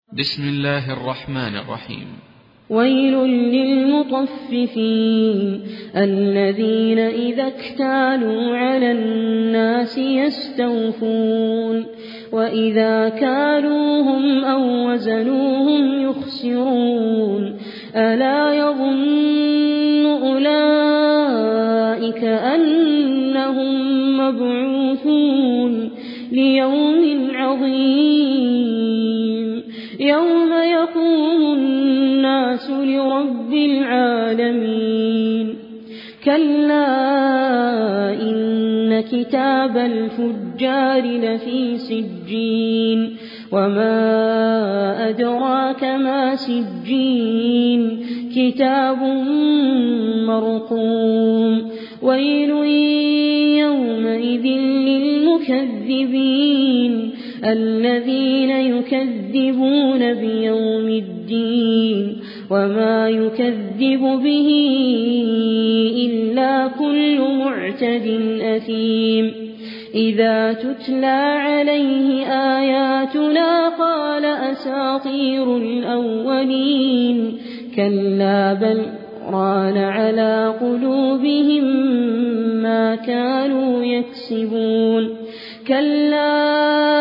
بسم الله الرحمن الرحيم. ويل للمطففين الذين إذا اكتالوا على الناس يستوفون وإذا كالوهم أو وزنوهم يخسرون ألا يظن أولئك أنهم مبعوثون ليوم عظيم يوم يقوم الناس لرب العالمين كلا إن كتاب الفجار لفي سجين وما أدراك ما سجين كتاب مرقوم ويل يومئذ للمكذبين الذين يكذبون بيوم الدين وما يكذب به إلا كل معتد أثيم إذا تتلى عليه آياتنا قال أساطير الأولين كلا بل ران على قلوبهم ما كانوا يكسبون كلا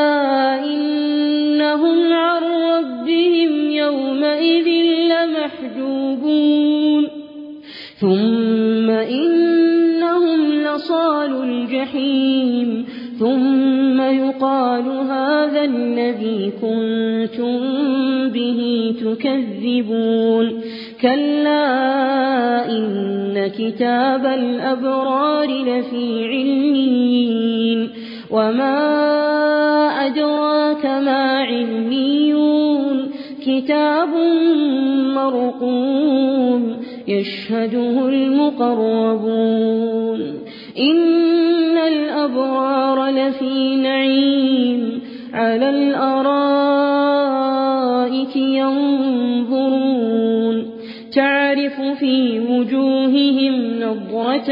إنهم عن ربهم يومئذ لمحجوبون ثم إنهم لصالوا الجحيم ثم يقال هذا الذي كنتم به تكذبون كلا إن كتاب الأبرار لفي عليين وما أدراك ما عليون كتاب مرقوم يشهده المقربون إن الأبرار لفي نعيم على الأرائك ينظرون تعرف في وجوههم نضرة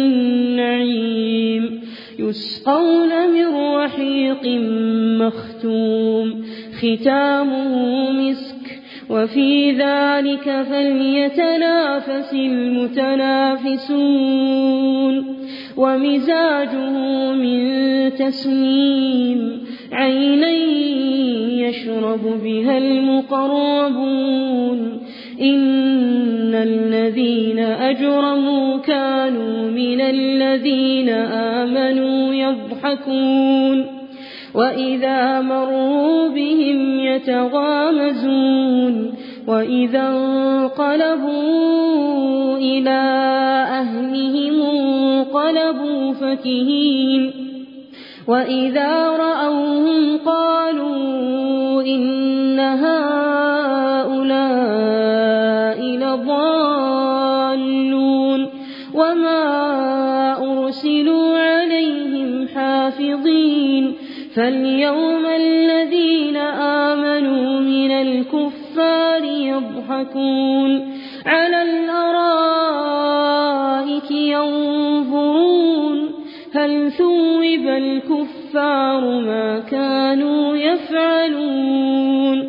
النعيم يسقون من رحيق مختوم ختامه مسك وفي ذلك فليتنافس المتنافسون ومزاجه من تسنيم عينا يشرب بها المقربون إن الذين أجرموا كانوا من الذين آمنوا يضحكون وإذا مروا بهم يتغامزون وإذا انقلبوا إلى أهلهم انقلبوا فكهين وإذا رأوهم قالوا إن هؤلاء لضالون وما أرسلوا عليهم حافظين فاليوم الذين آمنوا من الكفار يضحكون على الأرائك ينظرون هل ثوب الكفار ما كانوا يفعلون